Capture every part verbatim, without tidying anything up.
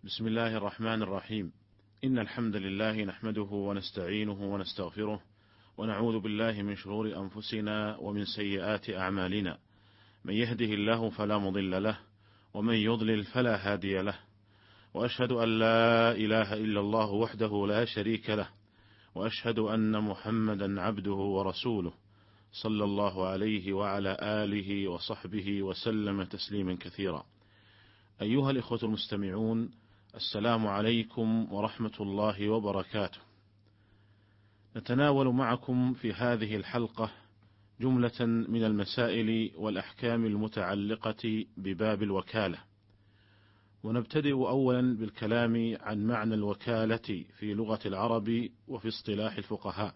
بسم الله الرحمن الرحيم. إن الحمد لله نحمده ونستعينه ونستغفره ونعوذ بالله من شرور أنفسنا ومن سيئات أعمالنا، من يهده الله فلا مضل له ومن يضلل فلا هادي له، وأشهد أن لا إله إلا الله وحده لا شريك له، وأشهد أن محمدا عبده ورسوله صلى الله عليه وعلى آله وصحبه وسلم تسليما كثيرا. أيها الإخوة المستمعون، السلام عليكم ورحمة الله وبركاته. نتناول معكم في هذه الحلقة جملة من المسائل والأحكام المتعلقة بباب الوكالة، ونبتدئ أولا بالكلام عن معنى الوكالة في لغة العرب وفي اصطلاح الفقهاء.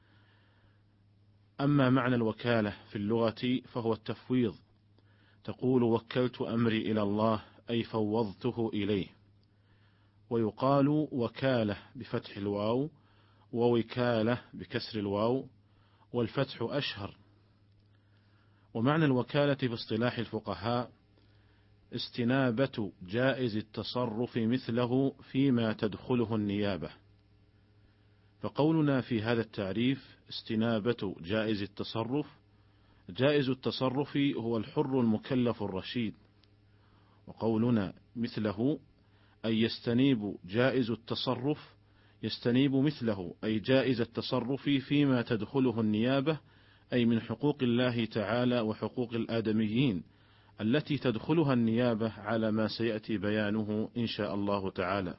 أما معنى الوكالة في اللغة فهو التفويض، تقول وكلت أمري إلى الله أي فوضته إليه. ويقال وكالة بفتح الواو، ووكالة بكسر الواو، والفتح أشهر. ومعنى الوكالة في اصطلاح الفقهاء استنابة جائز التصرف مثله فيما تدخله النيابة. فقولنا في هذا التعريف استنابة جائز التصرف، جائز التصرف هو الحر المكلف الرشيد، وقولنا مثله أي يستنيب جائز التصرف، يستنيب مثله أي جائز التصرف فيما تدخله النيابة، أي من حقوق الله تعالى وحقوق الآدميين التي تدخلها النيابة على ما سيأتي بيانه إن شاء الله تعالى.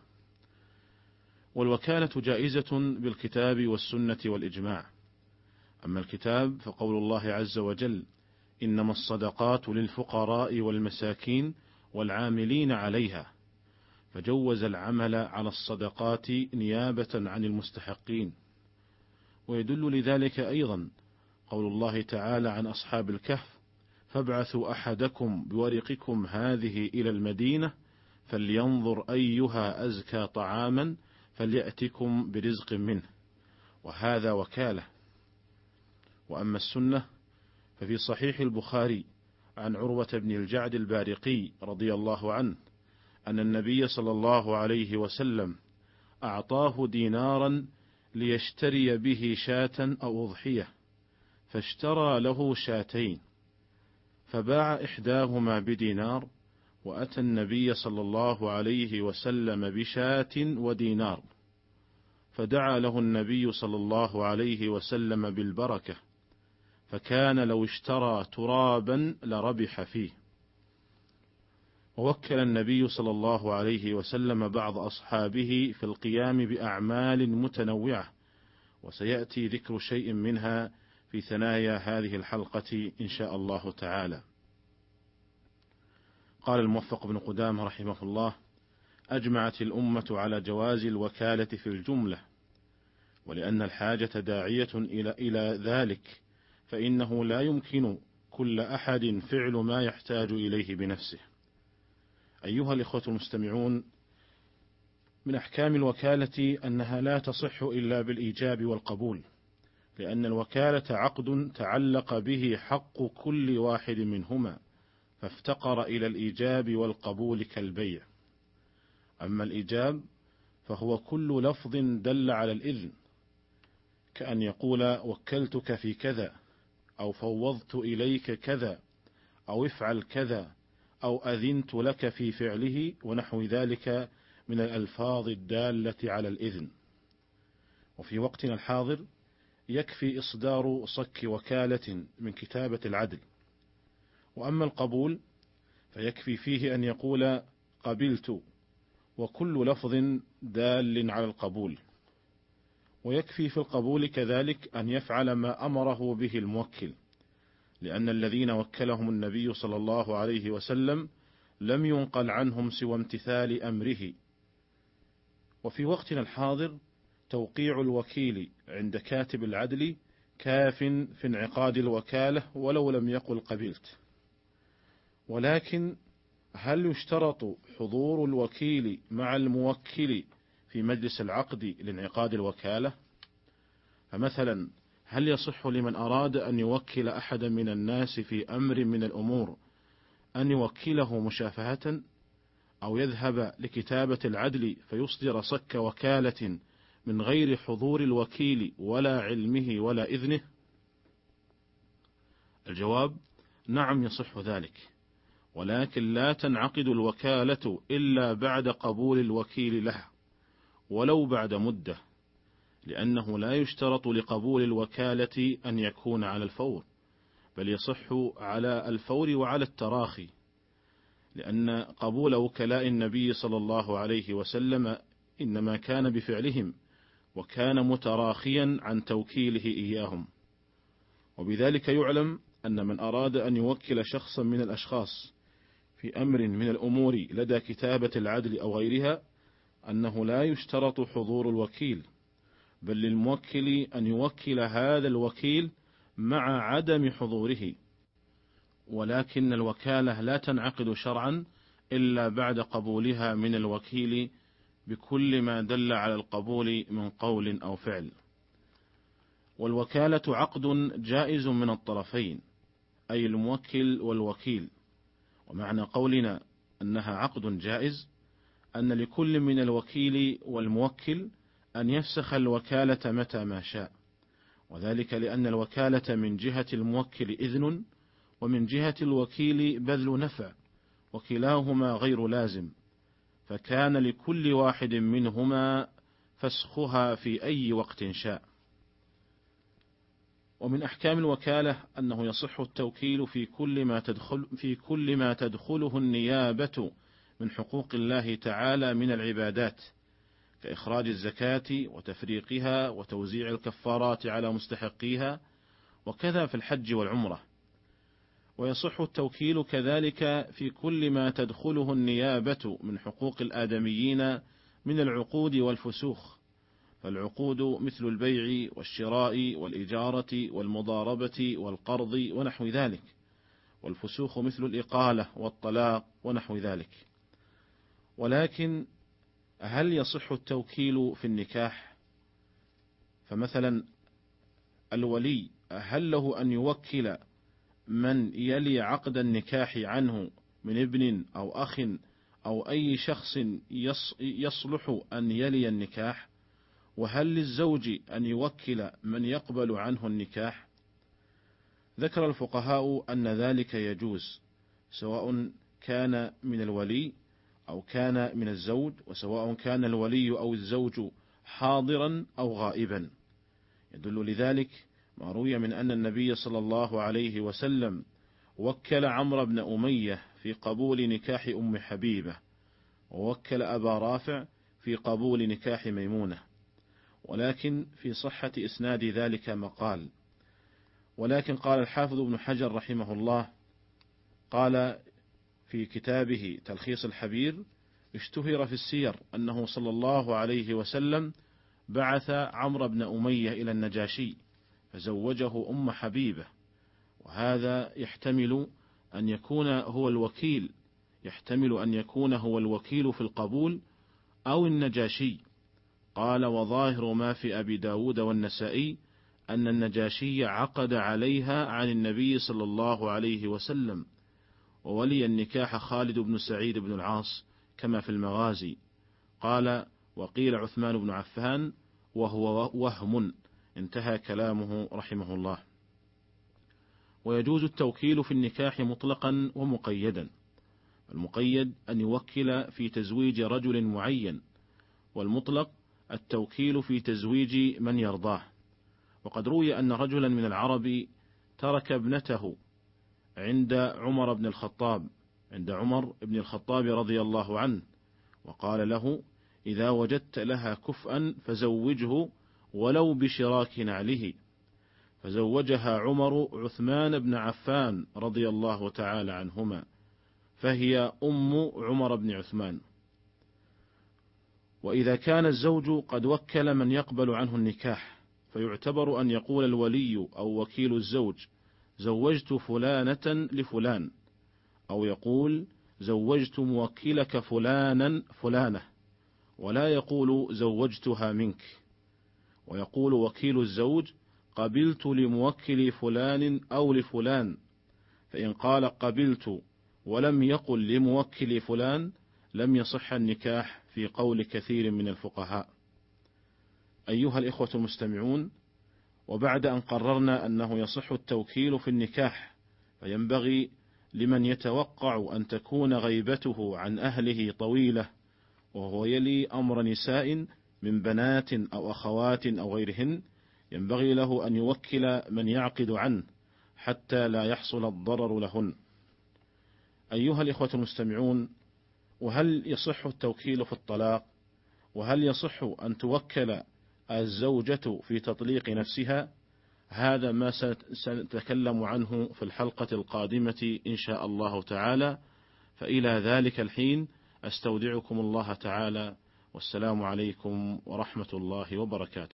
والوكالة جائزة بالكتاب والسنة والإجماع. أما الكتاب فقول الله عز وجل إنما الصدقات للفقراء والمساكين والعاملين عليها، فجوز العمل على الصدقات نيابة عن المستحقين. ويدل لذلك أيضا قول الله تعالى عن أصحاب الكهف فابعثوا أحدكم بورقكم هذه إلى المدينة فلينظر أيها أزكى طعاما فليأتكم برزق منه، وهذا وكالة. وأما السنة ففي صحيح البخاري عن عروة بن الجعد البارقي رضي الله عنه أن النبي صلى الله عليه وسلم أعطاه دينارا ليشتري به شاة أو أضحية، فاشترى له شاتين، فباع إحداهما بدينار، وأتى النبي صلى الله عليه وسلم بشاة ودينار، فدعا له النبي صلى الله عليه وسلم بالبركة، فكان لو اشترى ترابا لربح فيه. ووكل النبي صلى الله عليه وسلم بعض أصحابه في القيام بأعمال متنوعة، وسيأتي ذكر شيء منها في ثنايا هذه الحلقة إن شاء الله تعالى. قال الموفق بن قدامة رحمه الله: أجمعت الأمة على جواز الوكالة في الجملة، ولأن الحاجة داعية إلى إلى ذلك، فإنه لا يمكن كل أحد فعل ما يحتاج إليه بنفسه. أيها الإخوة المستمعون، من أحكام الوكالة أنها لا تصح إلا بالإيجاب والقبول، لأن الوكالة عقد تعلق به حق كل واحد منهما، فافتقر إلى الإيجاب والقبول كالبيع. أما الإيجاب فهو كل لفظ دل على الإذن، كأن يقول وكلتك في كذا، أو فوضت إليك كذا، أو افعل كذا، أو أذنت لك في فعله، ونحو ذلك من الألفاظ الدالة على الإذن. وفي وقتنا الحاضر يكفي إصدار صك وكالة من كتابة العدل. وأما القبول فيكفي فيه أن يقول قبلت، وكل لفظ دال على القبول. ويكفي في القبول كذلك أن يفعل ما أمره به الموكل، لأن الذين وكلهم النبي صلى الله عليه وسلم لم ينقل عنهم سوى امتثال أمره. وفي وقتنا الحاضر توقيع الوكيل عند كاتب العدل كاف في انعقاد الوكالة ولو لم يقل قبلت. ولكن هل يشترط حضور الوكيل مع الموكل في مجلس العقد لانعقاد الوكالة؟ فمثلا هل يصح لمن أراد أن يوكل أحدا من الناس في أمر من الأمور أن يوكله مشافهة، أو يذهب لكتابة العدل فيصدر صك وكالة من غير حضور الوكيل ولا علمه ولا إذنه؟ الجواب: نعم يصح ذلك، ولكن لا تنعقد الوكالة إلا بعد قبول الوكيل لها ولو بعد مدة، لأنه لا يشترط لقبول الوكالة أن يكون على الفور، بل يصح على الفور وعلى التراخي، لأن قبول وكلاء النبي صلى الله عليه وسلم إنما كان بفعلهم، وكان متراخيا عن توكيله إياهم. وبذلك يعلم أن من أراد أن يوكل شخصا من الأشخاص في أمر من الأمور لدى كتابة العدل أو غيرها أنه لا يشترط حضور الوكيل، بل للموكل أن يوكل هذا الوكيل مع عدم حضوره، ولكن الوكالة لا تنعقد شرعا إلا بعد قبولها من الوكيل بكل ما دل على القبول من قول أو فعل. والوكالة عقد جائز من الطرفين، أي الموكل والوكيل. ومعنى قولنا أنها عقد جائز أن لكل من الوكيل والموكل أن يفسخ الوكالة متى ما شاء، وذلك لأن الوكالة من جهة الموكل إذن، ومن جهة الوكيل بذل نفع، وكلاهما غير لازم، فكان لكل واحد منهما فسخها في أي وقت شاء. ومن أحكام الوكالة أنه يصح التوكيل في كل ما تدخل في كل ما تدخله النيابة من حقوق الله تعالى من العبادات، كإخراج الزكاة وتفريقها وتوزيع الكفارات على مستحقيها، وكذا في الحج والعمرة. ويصح التوكيل كذلك في كل ما تدخله النيابة من حقوق الآدميين من العقود والفسوخ، فالعقود مثل البيع والشراء والإجارة والمضاربة والقرض ونحو ذلك، والفسوخ مثل الإقالة والطلاق ونحو ذلك. ولكن هل يصح التوكيل في النكاح؟ فمثلا الولي هل له أن يوكل من يلي عقد النكاح عنه من ابن أو أخ أو أي شخص يصلح أن يلي النكاح؟ وهل للزوج أن يوكل من يقبل عنه النكاح؟ ذكر الفقهاء أن ذلك يجوز، سواء كان من الولي أو كان من الزوج، وسواء كان الولي أو الزوج حاضرا أو غائبا. يدل لذلك ما روي من أن النبي صلى الله عليه وسلم وكل عمرو بن أمية في قبول نكاح أم حبيبة، ووكل أبا رافع في قبول نكاح ميمونة، ولكن في صحة إسناد ذلك مقال. ولكن قال الحافظ ابن حجر رحمه الله، قال في كتابه تلخيص الحبير: اشتهر في السير أنه صلى الله عليه وسلم بعث عمرو بن أمية إلى النجاشي فزوجه أم حبيبة، وهذا يحتمل أن يكون هو الوكيل يحتمل أن يكون هو الوكيل في القبول أو النجاشي. قال: وظاهر ما في أبي داود والنسائي أن النجاشي عقد عليها عن النبي صلى الله عليه وسلم، وولي النكاح خالد بن سعيد بن العاص كما في المغازي. قال: وقيل عثمان بن عفان وهو وهم. انتهى كلامه رحمه الله. ويجوز التوكيل في النكاح مطلقا ومقيدا. المقيد أن يوكل في تزويج رجل معين، والمطلق التوكيل في تزويج من يرضاه. وقد روي أن رجلا من العرب ترك ابنته عند عمر بن الخطاب عند عمر بن الخطاب رضي الله عنه، وقال له: إذا وجدت لها كفءا فزوجه ولو بشراك نعله. فزوجها عمر عثمان بن عفان رضي الله تعالى عنهما، فهي أم عمر بن عثمان. وإذا كان الزوج قد وكل من يقبل عنه النكاح، فيعتبر أن يقول الولي أو وكيل الزوج: زوجت فلانة لفلان، أو يقول: زوجت موكلك فلانا فلانة، ولا يقول: زوجتها منك. ويقول وكيل الزوج: قبلت لموكل فلان أو لفلان. فإن قال قبلت ولم يقل لموكل فلان لم يصح النكاح في قول كثير من الفقهاء. أيها الإخوة المستمعون، وبعد أن قررنا أنه يصح التوكيل في النكاح، فينبغي لمن يتوقع أن تكون غيبته عن أهله طويلة وهو يلي أمر نساء من بنات أو أخوات أو غيرهن، ينبغي له أن يوكل من يعقد عنه حتى لا يحصل الضرر لهن. أيها الإخوة المستمعون، وهل يصح التوكيل في الطلاق؟ وهل يصح أن توكل الزوجة في تطليق نفسها؟ هذا ما سنتكلم عنه في الحلقة القادمة إن شاء الله تعالى، فإلى ذلك الحين أستودعكم الله تعالى، والسلام عليكم ورحمة الله وبركاته.